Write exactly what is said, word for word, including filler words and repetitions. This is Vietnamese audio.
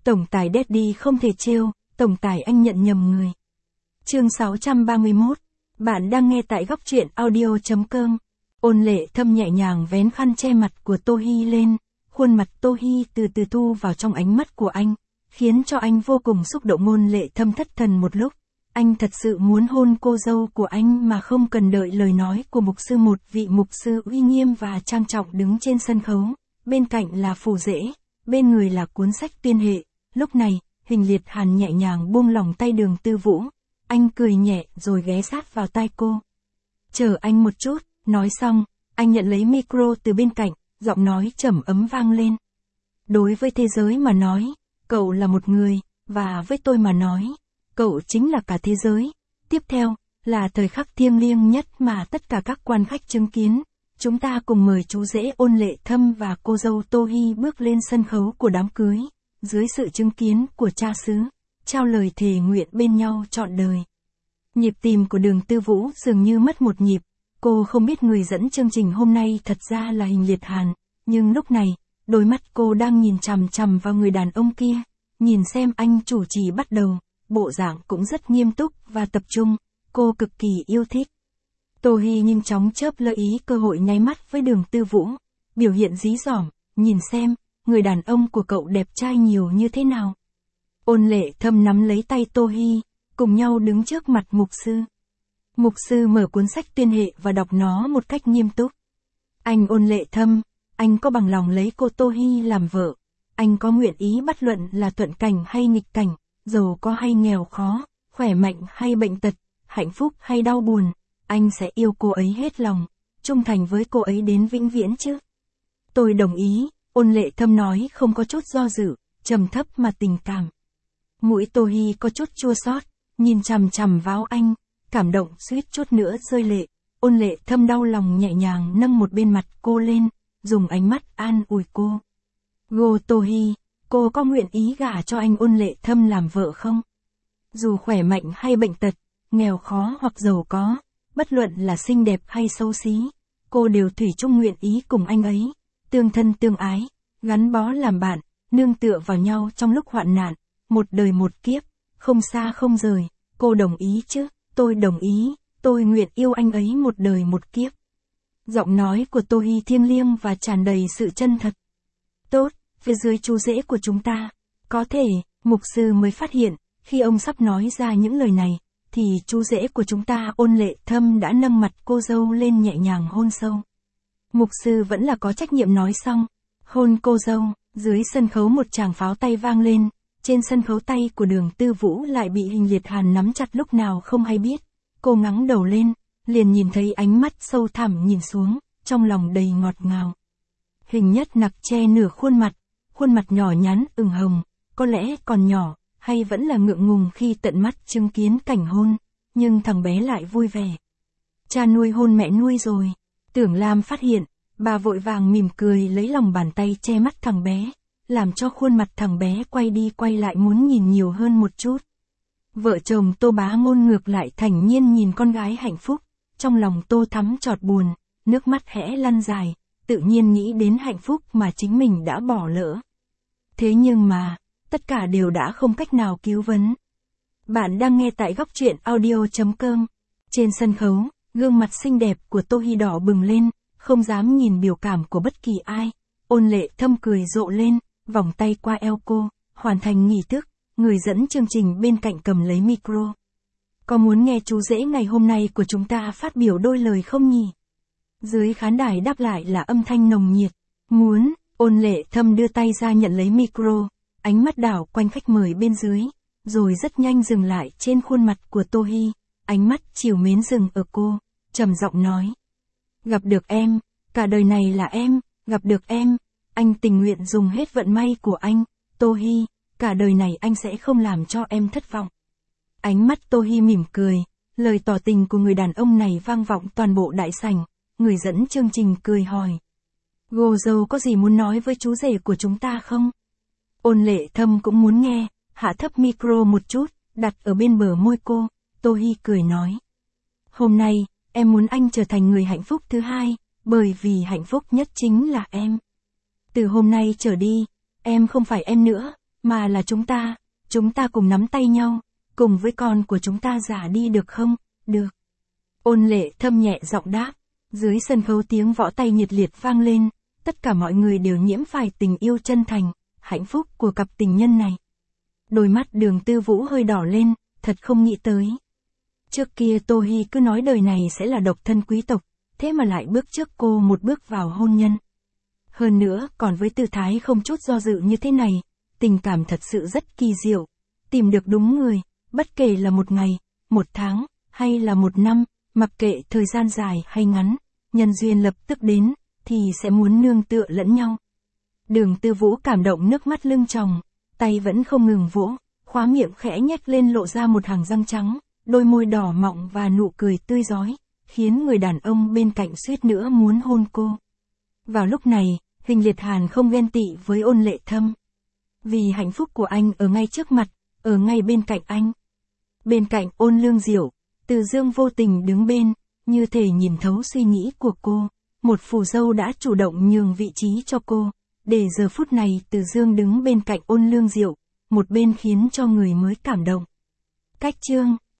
Tổng tài Daddy không thể trêu, tổng tài anh nhận nhầm người. Chương sáu trăm ba mươi mốt. Bạn đang nghe tại góc truyện audio chấm com. Ôn Lệ Thâm nhẹ nhàng vén khăn che mặt của Tô Hi lên, khuôn mặt Tô Hi từ từ thu vào trong ánh mắt của anh, khiến cho anh vô cùng xúc động. Ôn Lệ Thâm thất thần một lúc, anh thật sự muốn hôn cô dâu của anh mà không cần đợi lời nói của mục sư. Một vị mục sư uy nghiêm và trang trọng đứng trên sân khấu, bên cạnh là phù rễ, bên người là cuốn sách tuyên hệ. Lúc này, Hình Liệt Hàn nhẹ nhàng buông lỏng tay Đường Tư Vũ, anh cười nhẹ rồi ghé sát vào tai cô. Chờ anh một chút, nói xong, anh nhận lấy micro từ bên cạnh, giọng nói trầm ấm vang lên. Đối với thế giới mà nói, cậu là một người, và với tôi mà nói, cậu chính là cả thế giới. Tiếp theo, là thời khắc thiêng liêng nhất mà tất cả các quan khách chứng kiến. Chúng ta cùng mời chú rể Ôn Lệ Thâm và cô dâu Tô Hi bước lên sân khấu của đám cưới, dưới sự chứng kiến của cha xứ, trao lời thề nguyện bên nhau trọn đời. Nhịp tim của Đường Tư Vũ dường như mất một nhịp, cô không biết người dẫn chương trình hôm nay thật ra là Hình Liệt Hàn, nhưng lúc này, đôi mắt cô đang nhìn chằm chằm vào người đàn ông kia, nhìn xem anh chủ trì bắt đầu, bộ dạng cũng rất nghiêm túc và tập trung, cô cực kỳ yêu thích. Tô Hi nhanh chóng chớp lợi ý cơ hội nháy mắt với Đường Tư Vũ, biểu hiện dí dỏm, nhìn xem, người đàn ông của cậu đẹp trai nhiều như thế nào. Ôn Lệ Thâm nắm lấy tay Tô Hi, cùng nhau đứng trước mặt mục sư. Mục sư mở cuốn sách tuyên hệ và đọc nó một cách nghiêm túc. Anh Ôn Lệ Thâm, anh có bằng lòng lấy cô Tô Hi làm vợ? Anh có nguyện ý bất luận là thuận cảnh hay nghịch cảnh, giàu có hay nghèo khó, khỏe mạnh hay bệnh tật, hạnh phúc hay đau buồn, anh sẽ yêu cô ấy hết lòng, trung thành với cô ấy đến vĩnh viễn chứ? Tôi đồng ý, Ôn Lệ Thâm nói không có chút do dự, trầm thấp mà tình cảm. Mũi Tô Hi có chút chua xót, nhìn chằm chằm vào anh, cảm động suýt chút nữa rơi lệ. Ôn Lệ Thâm đau lòng nhẹ nhàng nâng một bên mặt cô lên, dùng ánh mắt an ủi cô. Cô Tô Hi, cô có nguyện ý gả cho anh Ôn Lệ Thâm làm vợ không? Dù khỏe mạnh hay bệnh tật, nghèo khó hoặc giàu có, bất luận là xinh đẹp hay xấu xí, cô đều thủy chung nguyện ý cùng anh ấy, tương thân tương ái, gắn bó làm bạn, nương tựa vào nhau trong lúc hoạn nạn, một đời một kiếp, không xa không rời. Cô đồng ý chứ? Tôi đồng ý, tôi nguyện yêu anh ấy một đời một kiếp. Giọng nói của Tô Hi thiêng liêng và tràn đầy sự chân thật. Tốt, phía dưới chú rể của chúng ta, có thể, mục sư mới phát hiện, khi ông sắp nói ra những lời này, thì chú rể của chúng ta Ôn Lệ Thâm đã nâng mặt cô dâu lên nhẹ nhàng hôn sâu. Mục sư vẫn là có trách nhiệm nói xong, hôn cô dâu, dưới sân khấu một tràng pháo tay vang lên, trên sân khấu tay của Đường Tư Vũ lại bị Hình Liệt Hàn nắm chặt lúc nào không hay biết. Cô ngẩng đầu lên, liền nhìn thấy ánh mắt sâu thẳm nhìn xuống, trong lòng đầy ngọt ngào. Hình Nhất Nặc che nửa khuôn mặt, khuôn mặt nhỏ nhắn ửng hồng, có lẽ còn nhỏ, hay vẫn là ngượng ngùng khi tận mắt chứng kiến cảnh hôn, nhưng thằng bé lại vui vẻ. Cha nuôi hôn mẹ nuôi rồi. Tưởng Lam phát hiện, bà vội vàng mỉm cười lấy lòng bàn tay che mắt thằng bé, làm cho khuôn mặt thằng bé quay đi quay lại muốn nhìn nhiều hơn một chút. Vợ chồng Tô Bá Ngôn ngược lại thản nhiên nhìn con gái hạnh phúc, trong lòng Tô Thắm chọt buồn, nước mắt khẽ lăn dài, tự nhiên nghĩ đến hạnh phúc mà chính mình đã bỏ lỡ. Thế nhưng mà, tất cả đều đã không cách nào cứu vớn. Bạn đang nghe tại góc truyện audio chấm com. Trên sân khấu, gương mặt xinh đẹp của Tô Hi đỏ bừng lên, không dám nhìn biểu cảm của bất kỳ ai. Ôn Lệ Thâm cười rộ lên, vòng tay qua eo cô, hoàn thành nghi thức, người dẫn chương trình bên cạnh cầm lấy micro. Có muốn nghe chú rể ngày hôm nay của chúng ta phát biểu đôi lời không nhỉ? Dưới khán đài đáp lại là âm thanh nồng nhiệt. Muốn. Ôn Lệ Thâm đưa tay ra nhận lấy micro, ánh mắt đảo quanh khách mời bên dưới, rồi rất nhanh dừng lại trên khuôn mặt của Tô Hi, ánh mắt trìu mến dừng ở cô, trầm giọng nói. Gặp được em, cả đời này là em, gặp được em, anh tình nguyện dùng hết vận may của anh, Tô Hi, cả đời này anh sẽ không làm cho em thất vọng. Ánh mắt Tô Hi mỉm cười, lời tỏ tình của người đàn ông này vang vọng toàn bộ đại sảnh, người dẫn chương trình cười hỏi. Cô dâu có gì muốn nói với chú rể của chúng ta không? Ôn Lệ Thâm cũng muốn nghe, hạ thấp micro một chút, đặt ở bên bờ môi cô, Tô Hi cười nói. Hôm nay, em muốn anh trở thành người hạnh phúc thứ hai, bởi vì hạnh phúc nhất chính là em. Từ hôm nay trở đi, em không phải em nữa, mà là chúng ta, chúng ta cùng nắm tay nhau, cùng với con của chúng ta giả đi được không? Được. Ôn Lệ Thâm nhẹ giọng đáp. Dưới sân khấu tiếng võ tay nhiệt liệt vang lên, tất cả mọi người đều nhiễm phải tình yêu chân thành, hạnh phúc của cặp tình nhân này. Đôi mắt Đường Tư Vũ hơi đỏ lên, thật không nghĩ tới. Trước kia Tô Hi cứ nói đời này sẽ là độc thân quý tộc, thế mà lại bước trước cô một bước vào hôn nhân. Hơn nữa, còn với tư thái không chút do dự như thế này, tình cảm thật sự rất kỳ diệu. Tìm được đúng người, bất kể là một ngày, một tháng, hay là một năm, mặc kệ thời gian dài hay ngắn, nhân duyên lập tức đến, thì sẽ muốn nương tựa lẫn nhau. Đường Tư Vũ cảm động nước mắt lưng tròng, tay vẫn không ngừng vỗ, khóa miệng khẽ nhếch lên lộ ra một hàng răng trắng, đôi môi đỏ mọng và nụ cười tươi rói, khiến người đàn ông bên cạnh suýt nữa muốn hôn cô. Vào lúc này, Hình Liệt Hàn không ghen tị với Ôn Lệ Thâm. Vì hạnh phúc của anh ở ngay trước mặt, ở ngay bên cạnh anh. Bên cạnh Ôn Lương Diệu, Từ Dương vô tình đứng bên, như thể nhìn thấu suy nghĩ của cô. Một phù dâu đã chủ động nhường vị trí cho cô, để giờ phút này Từ Dương đứng bên cạnh Ôn Lương Diệu, một bên khiến cho người mới cảm động. Cách chương